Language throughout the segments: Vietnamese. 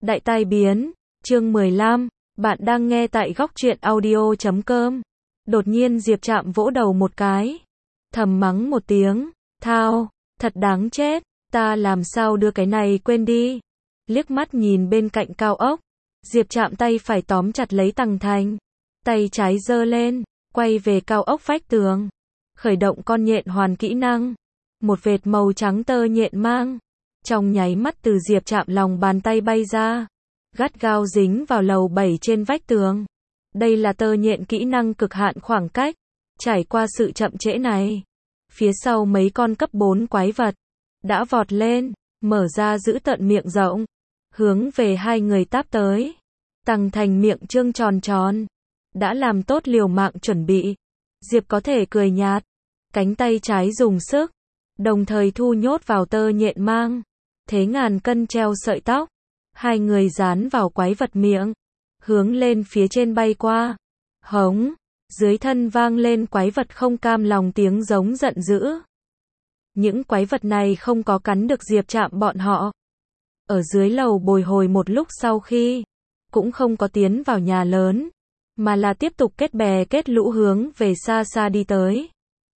Đại tai biến, chương 15, bạn đang nghe tại góc truyện audio.com. Đột nhiên Diệp Trạm vỗ đầu một cái, thầm mắng một tiếng, thao, thật đáng chết, ta làm sao đưa cái này quên đi. Liếc mắt nhìn bên cạnh cao ốc, Diệp Trạm tay phải tóm chặt lấy Tằng Thành, tay trái giơ lên, quay về cao ốc vách tường, khởi động con nhện hoàn kỹ năng. Một vệt màu trắng tơ nhện mang, trong nháy mắt từ Diệp Trạm lòng bàn tay bay ra, gắt gao dính vào lầu 7 trên vách tường. Đây là tơ nhện kỹ năng cực hạn khoảng cách. Trải qua sự chậm trễ này, phía sau mấy con cấp 4 quái vật đã vọt lên, mở ra giữ tận miệng rộng, hướng về hai người táp tới. Tằng Thành miệng trương tròn tròn, đã làm tốt liều mạng chuẩn bị. Diệp có thể cười nhạt, cánh tay trái dùng sức, đồng thời thu nhốt vào tơ nhện mang, thế ngàn cân treo sợi tóc. Hai người dán vào quái vật miệng, hướng lên phía trên bay qua. Hống, dưới thân vang lên quái vật không cam lòng tiếng giống giận dữ. Những quái vật này không có cắn được Diệp Trạm bọn họ. Ở dưới lầu bồi hồi một lúc sau khi, cũng không có tiến vào nhà lớn, mà là tiếp tục kết bè kết lũ hướng về xa xa đi tới.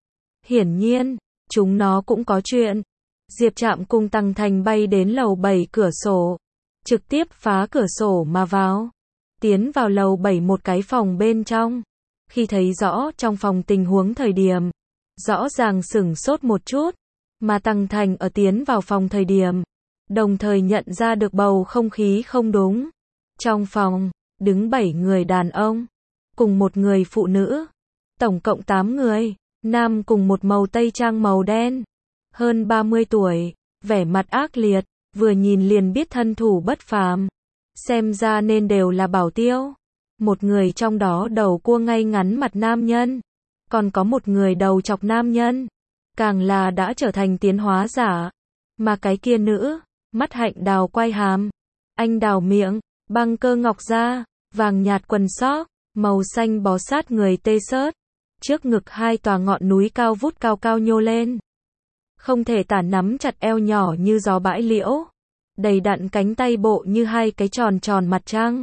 Hiển nhiên, chúng nó cũng có chuyện. Diệp Trạm cùng Tằng Thành bay đến lầu 7 cửa sổ, trực tiếp phá cửa sổ mà vào, tiến vào lầu 7 một cái phòng bên trong. Khi thấy rõ trong phòng tình huống thời điểm, rõ ràng sửng sốt một chút, mà Tằng Thành ở tiến vào phòng thời điểm, đồng thời nhận ra được bầu không khí không đúng. Trong phòng, đứng 7 người đàn ông, cùng một người phụ nữ, tổng cộng 8 người, nam cùng một màu tây trang màu đen, hơn 30 tuổi, vẻ mặt ác liệt, vừa nhìn liền biết thân thủ bất phàm, xem ra nên đều là bảo tiêu. Một người trong đó đầu cua ngay ngắn mặt nam nhân, còn có một người đầu chọc nam nhân, càng là đã trở thành tiến hóa giả. Mà cái kia nữ, mắt hạnh đào quai hàm, anh đào miệng, băng cơ ngọc da, vàng nhạt quần sóc, màu xanh bó sát người tê xớt, trước ngực hai tòa ngọn núi cao vút cao cao nhô lên, không thể tả nắm chặt eo nhỏ như gió bãi liễu, đầy đặn cánh tay bộ như hai cái tròn tròn mặt trăng.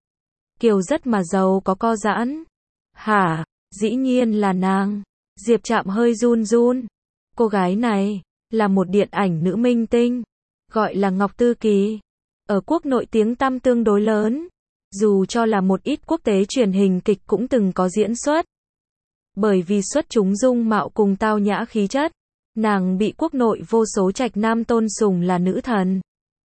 Kiều rất mà giàu có co giãn. Hả, dĩ nhiên là nàng. Diệp Trạm hơi run run. Cô gái này, là một điện ảnh nữ minh tinh, gọi là Ngọc Tư Kỳ. Ở quốc nội tiếng tăm tương đối lớn, dù cho là một ít quốc tế truyền hình kịch cũng từng có diễn xuất. Bởi vì xuất chúng dung mạo cùng tao nhã khí chất, nàng bị quốc nội vô số trạch nam tôn sùng là nữ thần.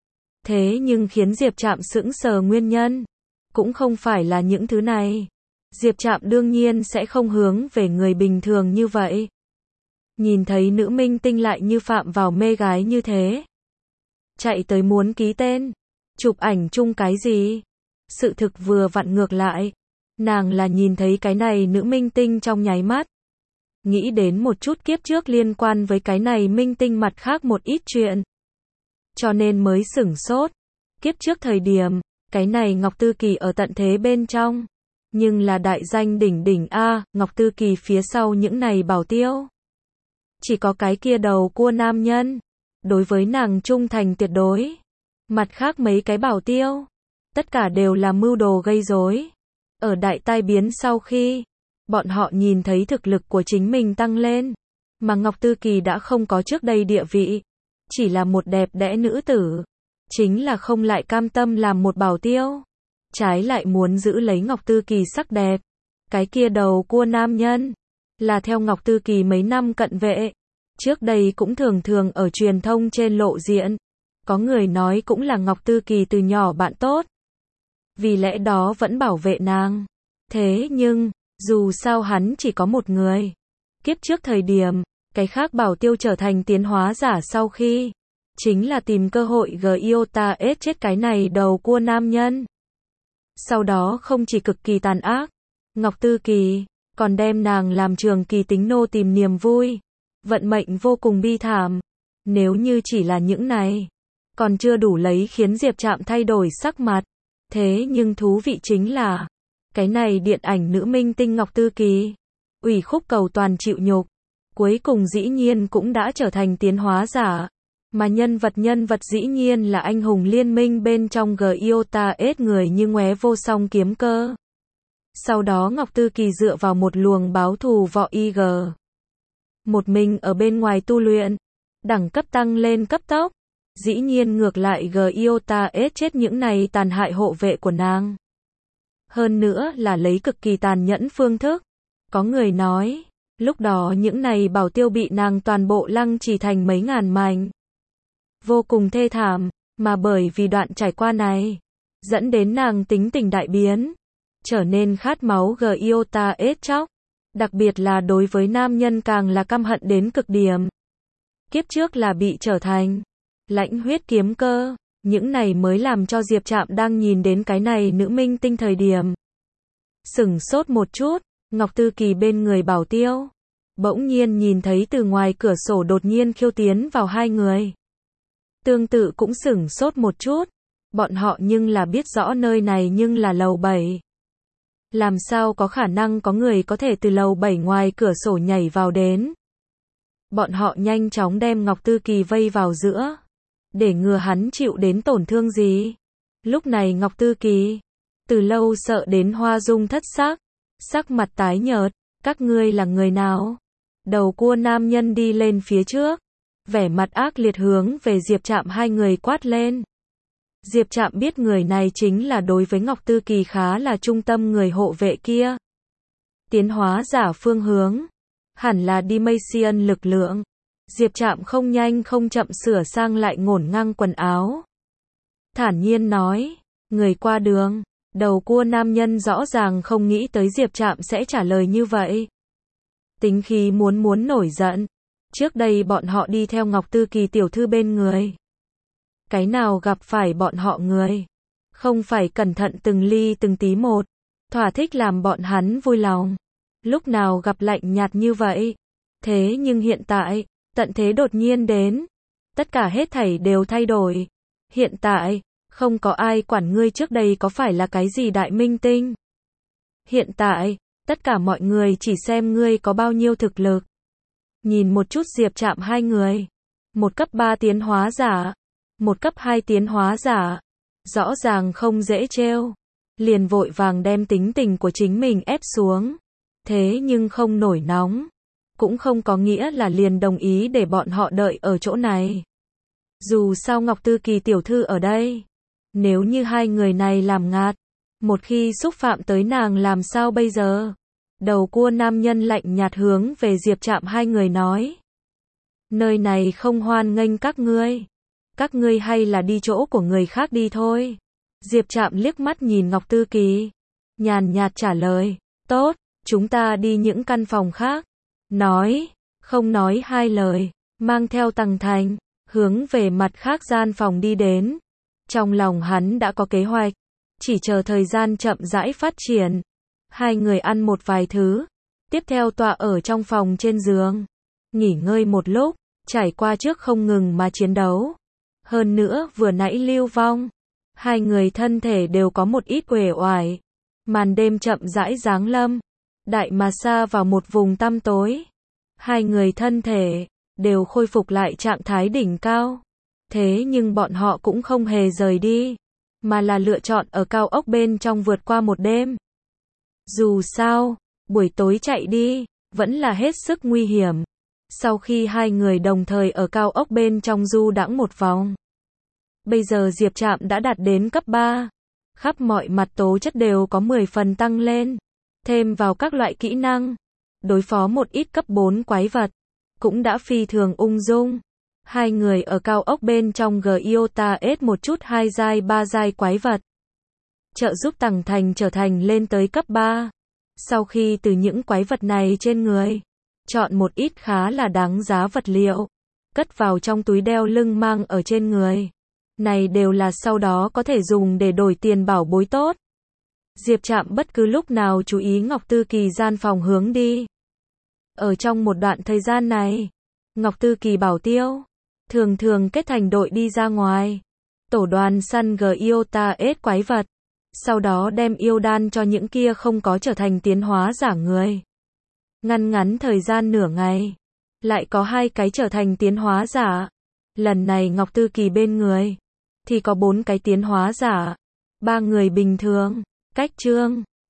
Thế nhưng khiến Diệp Trạm sững sờ nguyên nhân, cũng không phải là những thứ này. Diệp Trạm đương nhiên sẽ không hướng về người bình thường như vậy. Nhìn thấy nữ minh tinh lại như phạm vào mê gái như thế, chạy tới muốn ký tên, chụp ảnh chung cái gì. Sự thực vừa vặn ngược lại, nàng là nhìn thấy cái này nữ minh tinh trong nháy mắt, nghĩ đến một chút kiếp trước liên quan với cái này minh tinh mặt khác một ít chuyện, cho nên mới sửng sốt. Kiếp trước thời điểm, cái này Ngọc Tư Kỳ ở tận thế bên trong, nhưng là đại danh đỉnh đỉnh a. Ngọc Tư Kỳ phía sau những này bảo tiêu, chỉ có cái kia đầu cua nam nhân, đối với nàng trung thành tuyệt đối. Mặt khác mấy cái bảo tiêu, tất cả đều là mưu đồ gây rối. Ở đại tai biến sau khi, bọn họ nhìn thấy thực lực của chính mình tăng lên, mà Ngọc Tư Kỳ đã không có trước đây địa vị, chỉ là một đẹp đẽ nữ tử, chính là không lại cam tâm làm một bảo tiêu, trái lại muốn giữ lấy Ngọc Tư Kỳ sắc đẹp. Cái kia đầu cua nam nhân, là theo Ngọc Tư Kỳ mấy năm cận vệ, trước đây cũng thường thường ở truyền thông trên lộ diện, có người nói cũng là Ngọc Tư Kỳ từ nhỏ bạn tốt, vì lẽ đó vẫn bảo vệ nàng. Thế nhưng, dù sao hắn chỉ có một người. Kiếp trước thời điểm, cái khác bảo tiêu trở thành tiến hóa giả sau khi, chính là tìm cơ hội Giota ết chết cái này đầu cua nam nhân. Sau đó không chỉ cực kỳ tàn ác, Ngọc Tư Kỳ còn đem nàng làm trường kỳ tính nô tìm niềm vui. Vận mệnh vô cùng bi thảm. Nếu như chỉ là những này, còn chưa đủ lấy khiến Diệp Trạm thay đổi sắc mặt. Thế nhưng thú vị chính là, cái này điện ảnh nữ minh tinh Ngọc Tư Kỳ, ủy khúc cầu toàn chịu nhục, cuối cùng dĩ nhiên cũng đã trở thành tiến hóa giả. Mà nhân vật dĩ nhiên là anh hùng liên minh bên trong GIOTA-S người như Ngoé Vô Song Kiếm Cơ. Sau đó Ngọc Tư Kỳ dựa vào một luồng báo thù võ IG. Một mình ở bên ngoài tu luyện, đẳng cấp tăng lên cấp tốc. Dĩ nhiên ngược lại GIOTA-S chết những này tàn hại hộ vệ của nàng. Hơn nữa là lấy cực kỳ tàn nhẫn phương thức. Có người nói, lúc đó những này bảo tiêu bị nàng toàn bộ lăng trì thành mấy ngàn mảnh. Vô cùng thê thảm, mà bởi vì đoạn trải qua này, dẫn đến nàng tính tình đại biến, trở nên khát máu GIOTA-S chóc. Đặc biệt là đối với nam nhân càng là căm hận đến cực điểm. Kiếp trước là bị trở thành lãnh huyết kiếm cơ, những này mới làm cho Diệp Trạm đang nhìn đến cái này nữ minh tinh thời điểm. Sửng sốt một chút, Ngọc Tư Kỳ bên người bảo tiêu. Bỗng nhiên nhìn thấy từ ngoài cửa sổ đột nhiên khiêu tiến vào hai người. Tương tự cũng sửng sốt một chút, bọn họ nhưng là biết rõ nơi này nhưng là lầu 7. Làm sao có khả năng có người có thể từ lầu 7 ngoài cửa sổ nhảy vào đến. Bọn họ nhanh chóng đem Ngọc Tư Kỳ vây vào giữa, để ngừa hắn chịu đến tổn thương gì. Lúc này Ngọc Tư Kỳ, từ lâu sợ đến hoa dung thất sắc, sắc mặt tái nhợt, các ngươi là người nào? Đầu cua nam nhân đi lên phía trước, vẻ mặt ác liệt hướng về Diệp Trạm hai người quát lên. Diệp Trạm biết người này chính là đối với Ngọc Tư Kỳ khá là trung tâm người hộ vệ kia. Tiến hóa giả phương hướng, hẳn là Dimension lực lượng. Diệp Trạm không nhanh không chậm sửa sang lại ngổn ngang quần áo. Thản nhiên nói, người qua đường, đầu cua nam nhân rõ ràng không nghĩ tới Diệp Trạm sẽ trả lời như vậy. Tính khí muốn nổi giận. Trước đây bọn họ đi theo Ngọc Tư Kỳ tiểu thư bên người. Cái nào gặp phải bọn họ người, không phải cẩn thận từng ly từng tí một, thỏa thích làm bọn hắn vui lòng. Lúc nào gặp lạnh nhạt như vậy. Thế nhưng hiện tại, tận thế đột nhiên đến. Tất cả hết thảy đều thay đổi. Hiện tại, không có ai quản ngươi trước đây có phải là cái gì đại minh tinh. Hiện tại, tất cả mọi người chỉ xem ngươi có bao nhiêu thực lực. Nhìn một chút Diệp Trạm hai người. Một cấp 3 tiến hóa giả. Một cấp 2 tiến hóa giả. Rõ ràng không dễ trêu. Liền vội vàng đem tính tình của chính mình ép xuống. Thế nhưng không nổi nóng. Cũng không có nghĩa là liền đồng ý để bọn họ đợi ở chỗ này. Dù sao Ngọc Tư Kỳ tiểu thư ở đây. Nếu như hai người này làm ngạt. Một khi xúc phạm tới nàng làm sao bây giờ? Đầu cua nam nhân lạnh nhạt hướng về Diệp Trạm hai người nói. Nơi này không hoan nghênh các ngươi. Các ngươi hay là đi chỗ của người khác đi thôi. Diệp Trạm liếc mắt nhìn Ngọc Tư Kỳ. Nhàn nhạt trả lời. Tốt, chúng ta đi những căn phòng khác. Nói, không nói hai lời. Mang theo Tằng Thành, hướng về mặt khác gian phòng đi đến. Trong lòng hắn đã có kế hoạch. Chỉ chờ thời gian chậm rãi phát triển. Hai người ăn một vài thứ. Tiếp theo tọa ở trong phòng trên giường. Nghỉ ngơi một lúc. Trải qua trước không ngừng mà chiến đấu. Hơn nữa vừa nãy lưu vong. Hai người thân thể đều có một ít uể oải. Màn đêm chậm rãi giáng lâm. Đại mà xa vào một vùng tăm tối. Hai người thân thể đều khôi phục lại trạng thái đỉnh cao. Thế nhưng bọn họ cũng không hề rời đi. Mà là lựa chọn ở cao ốc bên trong vượt qua một đêm. Dù sao, buổi tối chạy đi, vẫn là hết sức nguy hiểm. Sau khi hai người đồng thời ở cao ốc bên trong du đãng một vòng. Bây giờ Diệp Trạm đã đạt đến cấp 3. Khắp mọi mặt tố chất đều có 10 phần tăng lên. Thêm vào các loại kỹ năng. Đối phó một ít cấp 4 quái vật. Cũng đã phi thường ung dung. Hai người ở cao ốc bên trong GIOTA-S một chút 2 giai 3 giai quái vật. Trợ giúp Tằng Thành trở thành lên tới cấp 3. Sau khi từ những quái vật này trên người, chọn một ít khá là đáng giá vật liệu, cất vào trong túi đeo lưng mang ở trên người. Này đều là sau đó có thể dùng để đổi tiền bảo bối tốt. Diệp Trạm bất cứ lúc nào chú ý Ngọc Tư Kỳ gian phòng hướng đi. Ở trong một đoạn thời gian này, Ngọc Tư Kỳ bảo tiêu thường thường kết thành đội đi ra ngoài, tổ đoàn săn GIOTA-S quái vật, sau đó đem yêu đan cho những kia không có trở thành tiến hóa giả người. Ngăn ngắn thời gian nửa ngày, lại có 2 cái trở thành tiến hóa giả. Lần này Ngọc Tư Kỳ bên người thì có 4 cái tiến hóa giả, 3 người bình thường. Cách Trương